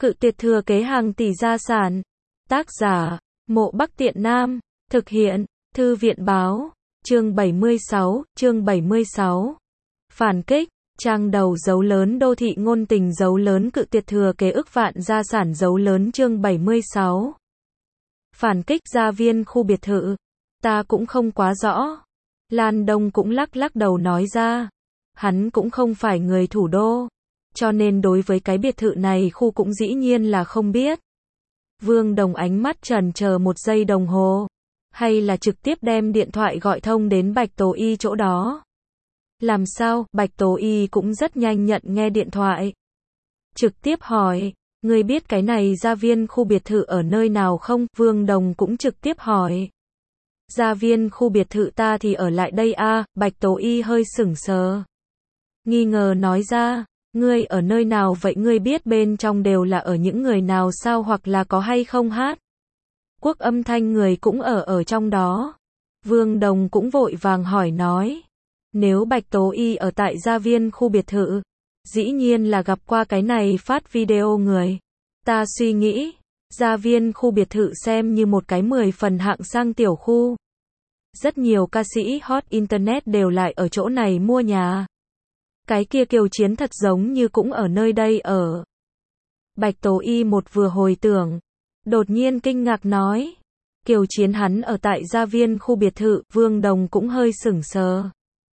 Cự tuyệt thừa kế hàng tỷ gia sản. Tác giả, Mộ Bắc Tiện Nam. Thực hiện, Thư viện báo. Chương 76. Phản kích. Trang đầu dấu lớn đô thị ngôn tình dấu lớn cự tuyệt thừa kế ức vạn gia sản dấu lớn chương 76. Phản kích gia viên khu biệt thự. Ta cũng không quá rõ. Lan Đông cũng lắc đầu nói ra. Hắn cũng không phải người thủ đô. Cho nên đối với cái biệt thự này khu cũng dĩ nhiên là không biết. Vương Đồng ánh mắt chần chờ một giây đồng hồ. Hay là trực tiếp đem điện thoại gọi thông đến Bạch Tố Y chỗ đó. Làm sao? Bạch Tố Y cũng rất nhanh nhận nghe điện thoại. Trực tiếp hỏi, ngươi biết cái này gia viên khu biệt thự ở nơi nào không? Vương Đồng cũng trực tiếp hỏi. Gia viên khu biệt thự ta thì ở lại đây a. Bạch Tố Y hơi sững sờ. Nghi ngờ nói ra, ngươi ở nơi nào vậy? Ngươi biết bên trong đều là ở những người nào sao, hoặc là có hay không hát? Quốc Âm Thanh người cũng ở trong đó. Vương Đồng cũng vội vàng hỏi nói. Nếu Bạch Tố Y ở tại gia viên khu biệt thự, dĩ nhiên là gặp qua cái này phát video người. Ta suy nghĩ, gia viên khu biệt thự xem như một cái 10 phần hạng sang tiểu khu. Rất nhiều ca sĩ hot internet đều lại ở chỗ này mua nhà. Cái kia Kiều Chiến thật giống như cũng ở nơi đây ở. Bạch Tố Y một vừa hồi tưởng, đột nhiên kinh ngạc nói. Kiều Chiến hắn ở tại gia viên khu biệt thự. Vương Đồng cũng hơi sững sờ.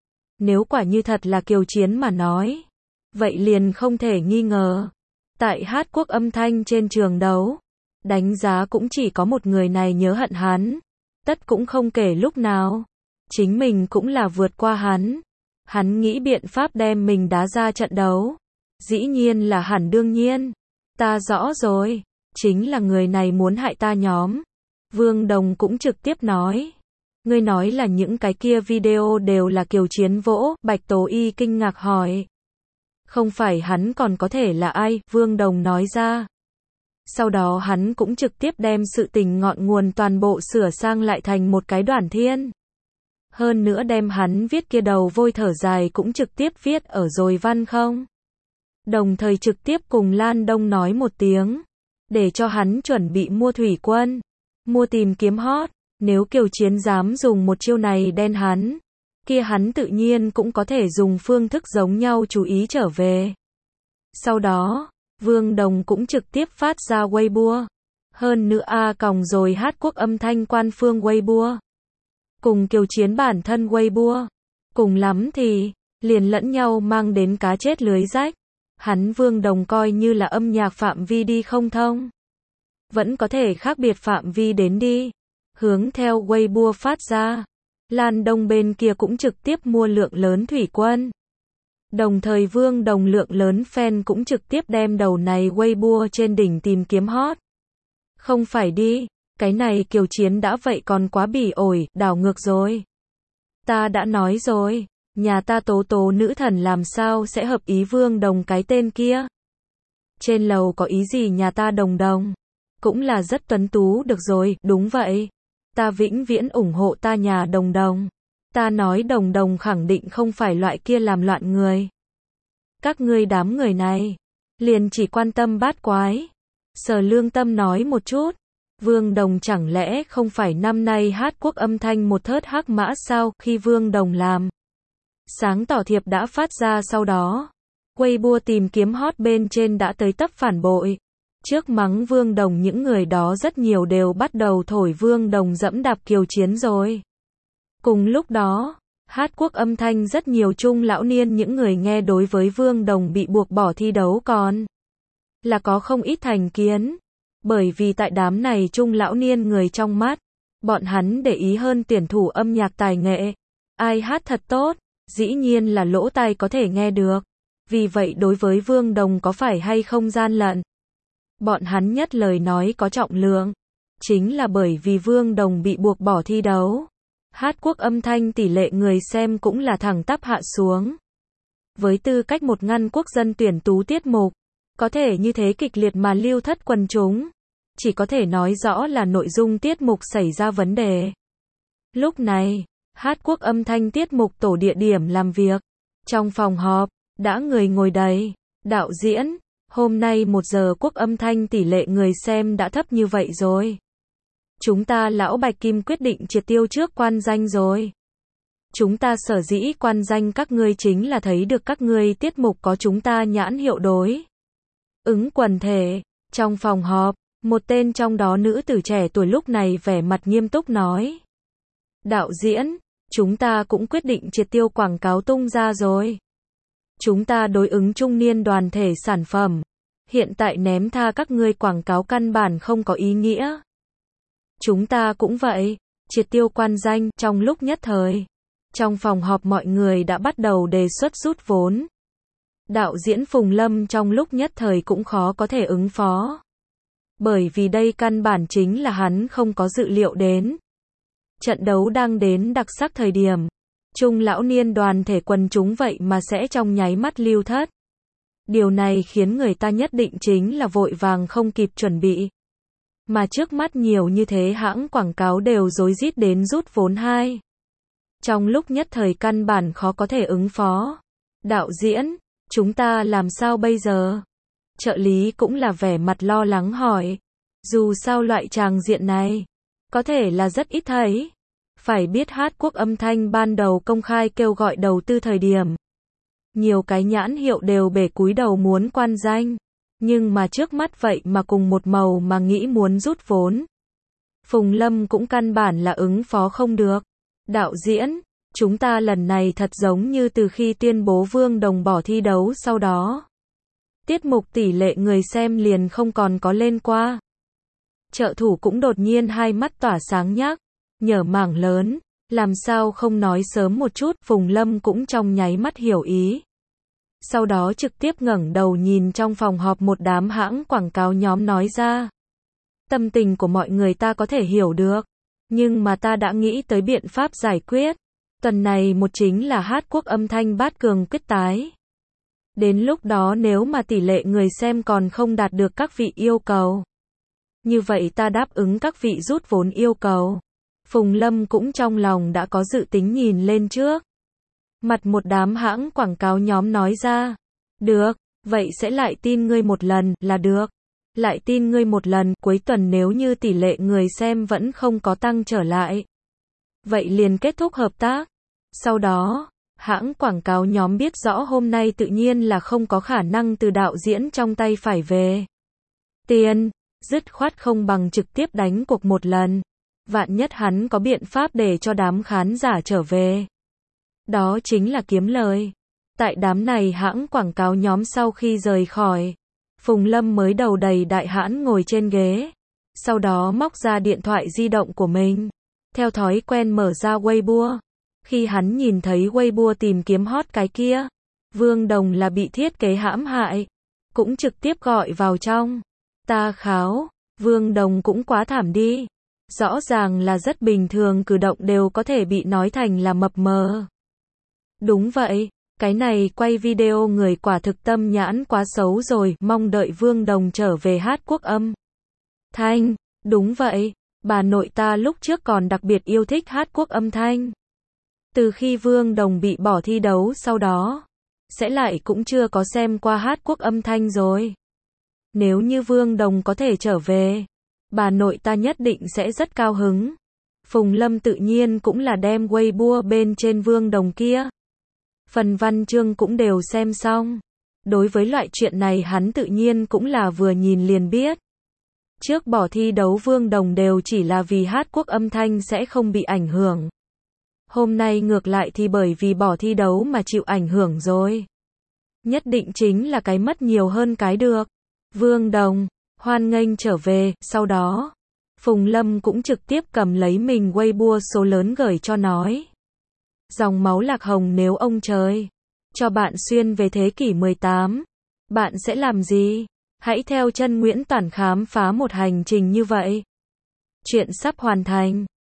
Nếu quả như thật là Kiều Chiến mà nói, vậy liền không thể nghi ngờ. Tại hát Quốc Âm Thanh trên trường đấu, đánh giá cũng chỉ có một người này nhớ hận hắn. Tất cũng không kể lúc nào. Chính mình cũng là vượt qua hắn. Hắn nghĩ biện pháp đem mình đá ra trận đấu. Dĩ nhiên là hẳn đương nhiên. Ta rõ rồi. Chính là người này muốn hại ta nhóm. Vương Đồng cũng trực tiếp nói. Ngươi nói là những cái kia video đều là Kiều Chiến vỗ? Bạch Tố Y kinh ngạc hỏi. Không phải hắn còn có thể là ai? Vương Đồng nói ra. Sau đó hắn cũng trực tiếp đem sự tình ngọn nguồn toàn bộ sửa sang lại thành một cái đoạn thiên. Hơn nữa đem hắn viết kia đầu vôi thở dài cũng trực tiếp viết ở rồi văn không. Đồng thời trực tiếp cùng Lan Đông nói một tiếng. Để cho hắn chuẩn bị mua thủy quân. Mua tìm kiếm hot. Nếu Kiều Chiến dám dùng một chiêu này đen hắn, kia hắn tự nhiên cũng có thể dùng phương thức giống nhau chú ý trở về. Sau đó, Vương Đồng cũng trực tiếp phát ra Weibo. Hơn nữa còng rồi hát Quốc Âm Thanh quan phương Weibo. Cùng Kiều Chiến bản thân Weibo. Cùng lắm thì, liền lẫn nhau mang đến cá chết lưới rách. Hắn Vương Đồng coi như là âm nhạc phạm vi đi không thông. Vẫn có thể khác biệt phạm vi đến đi. Hướng theo Weibo phát ra. Lan Đông bên kia cũng trực tiếp mua lượng lớn thủy quân. Đồng thời Vương Đồng lượng lớn fan cũng trực tiếp đem đầu này Weibo trên đỉnh tìm kiếm hot. Không phải đi, cái này Kiều Chiến đã vậy còn quá bỉ ổi, đảo ngược rồi. Ta đã nói rồi, nhà ta Tố Tố nữ thần làm sao sẽ hợp ý Vương Đồng cái tên kia. Trên lầu có ý gì nhà ta Đồng cũng là rất tuấn tú được rồi, đúng vậy. Ta vĩnh viễn ủng hộ ta nhà Đồng. Ta nói Đồng khẳng định không phải loại kia làm loạn người. Các ngươi đám người này, liền chỉ quan tâm bát quái. Sở Lương Tâm nói một chút. Vương Đồng chẳng lẽ không phải năm nay hát Quốc Âm Thanh một thớt hắc mã sao? Khi Vương Đồng làm sáng tỏ thiệp đã phát ra sau đó, Weibo tìm kiếm hot bên trên đã tới tấp phản bội. Trước mắng Vương Đồng những người đó rất nhiều đều bắt đầu thổi Vương Đồng dẫm đạp Kiều Chiến rồi. Cùng lúc đó, hát Quốc Âm Thanh rất nhiều trung lão niên những người nghe đối với Vương Đồng bị buộc bỏ thi đấu còn là có không ít thành kiến. Bởi vì tại đám này trung lão niên người trong mắt, bọn hắn để ý hơn tuyển thủ âm nhạc tài nghệ. Ai hát thật tốt, dĩ nhiên là lỗ tai có thể nghe được. Vì vậy đối với Vương Đồng có phải hay không gian lận, bọn hắn nhất lời nói có trọng lượng. Chính là bởi vì Vương Đồng bị buộc bỏ thi đấu. Hát Quốc Âm Thanh tỷ lệ người xem cũng là thẳng tắp hạ xuống. Với tư cách một ngăn quốc dân tuyển tú tiết mục, có thể như thế kịch liệt mà lưu thất quần chúng, chỉ có thể nói rõ là nội dung tiết mục xảy ra vấn đề. Lúc này, hát Quốc Âm Thanh tiết mục tổ địa điểm làm việc. Trong phòng họp, đã người ngồi đầy. Đạo diễn, Hôm nay 1 giờ Quốc Âm Thanh tỷ lệ người xem đã thấp như vậy rồi. Chúng ta lão Bạch Kim quyết định triệt tiêu trước quan danh rồi. Chúng ta sở dĩ quan danh các ngươi chính là thấy được các ngươi tiết mục có chúng ta nhãn hiệu đối ứng quần thể. Trong phòng họp, một tên trong đó nữ tử trẻ tuổi lúc này vẻ mặt nghiêm túc nói. Đạo diễn, chúng ta cũng quyết định triệt tiêu quảng cáo tung ra rồi. Chúng ta đối ứng trung niên đoàn thể sản phẩm. Hiện tại ném tha các ngươi quảng cáo căn bản không có ý nghĩa. Chúng ta cũng vậy, triệt tiêu quan danh. Trong lúc nhất thời, trong phòng họp mọi người đã bắt đầu đề xuất rút vốn. Đạo diễn Phùng Lâm trong lúc nhất thời cũng khó có thể ứng phó. Bởi vì đây căn bản chính là hắn không có dự liệu đến. Trận đấu đang đến đặc sắc thời điểm. Trung lão niên đoàn thể quần chúng vậy mà sẽ trong nháy mắt lưu thất. Điều này khiến người ta nhất định chính là vội vàng không kịp chuẩn bị. Mà trước mắt nhiều như thế hãng quảng cáo đều rối rít đến rút vốn hai. Trong lúc nhất thời căn bản khó có thể ứng phó. Đạo diễn, chúng ta làm sao bây giờ? Trợ lý cũng là vẻ mặt lo lắng hỏi. Dù sao loại tràng diện này, có thể là rất ít thấy. Phải biết Hát Quốc Âm Thanh ban đầu công khai kêu gọi đầu tư thời điểm. Nhiều cái nhãn hiệu đều bể cúi đầu muốn quan danh. Nhưng mà trước mắt vậy mà cùng một màu mà nghĩ muốn rút vốn. Phùng Lâm cũng căn bản là ứng phó không được. Đạo diễn, chúng ta lần này thật giống như từ khi tuyên bố Vương Đồng bỏ thi đấu sau đó. Tiết mục tỷ lệ người xem liền không còn có lên qua. Trợ thủ cũng đột nhiên hai mắt tỏa sáng nhắc. Nhờ mảng lớn, làm sao không nói sớm một chút. Phùng Lâm cũng trong nháy mắt hiểu ý. Sau đó trực tiếp ngẩng đầu nhìn trong phòng họp một đám hãng quảng cáo nhóm nói ra. Tâm tình của mọi người ta có thể hiểu được. Nhưng mà ta đã nghĩ tới biện pháp giải quyết. Tuần này một chính là Hát Quốc Âm Thanh bát cường quyết tái. Đến lúc đó nếu mà tỷ lệ người xem còn không đạt được các vị yêu cầu. Như vậy ta đáp ứng các vị rút vốn yêu cầu. Phùng Lâm cũng trong lòng đã có dự tính nhìn lên trước. Mặt một đám hãng quảng cáo nhóm nói ra. Được, vậy sẽ lại tin ngươi một lần là được. Lại tin ngươi một lần, cuối tuần nếu như tỷ lệ người xem vẫn không có tăng trở lại. Vậy liền kết thúc hợp tác. Sau đó, hãng quảng cáo nhóm biết rõ hôm nay tự nhiên là không có khả năng từ đạo diễn trong tay phải về tiền, dứt khoát không bằng trực tiếp đánh cuộc một lần. Vạn nhất hắn có biện pháp để cho đám khán giả trở về. Đó chính là kiếm lời. Tại đám này hãng quảng cáo nhóm sau khi rời khỏi, Phùng Lâm mới đầu đầy đại hãn ngồi trên ghế. Sau đó móc ra điện thoại di động của mình. Theo thói quen mở ra Weibo. Khi hắn nhìn thấy Weibo tìm kiếm hot cái kia, Vương Đồng là bị thiết kế hãm hại. Cũng trực tiếp gọi vào trong. Ta kháo, Vương Đồng cũng quá thảm đi. Rõ ràng là rất bình thường cử động đều có thể bị nói thành là mập mờ. Đúng vậy, cái này quay video người quả thực tâm nhãn quá xấu rồi, mong đợi Vương Đồng trở về Hát Quốc Âm Thanh. Đúng vậy, bà nội ta lúc trước còn đặc biệt yêu thích Hát Quốc Âm Thanh. Từ khi Vương Đồng bị bỏ thi đấu sau đó, sẽ lại cũng chưa có xem qua Hát Quốc Âm Thanh rồi. Nếu như Vương Đồng có thể trở về, bà nội ta nhất định sẽ rất cao hứng. Phùng Lâm tự nhiên cũng là đem Weibo bên trên Vương Đồng kia. Phần văn chương cũng đều xem xong. Đối với loại chuyện này hắn tự nhiên cũng là vừa nhìn liền biết. Trước bỏ thi đấu Vương Đồng đều chỉ là vì Hát Quốc Âm Thanh sẽ không bị ảnh hưởng. Hôm nay ngược lại thì bởi vì bỏ thi đấu mà chịu ảnh hưởng rồi. Nhất định chính là cái mất nhiều hơn cái được. Vương Đồng hoan nghênh trở về. Sau đó, Phùng Lâm cũng trực tiếp cầm lấy mình Weibo số lớn gửi cho nói. Dòng máu lạc hồng nếu ông trời cho bạn xuyên về thế kỷ 18, bạn sẽ làm gì? Hãy theo chân Nguyễn Toản khám phá một hành trình như vậy. Chuyện sắp hoàn thành.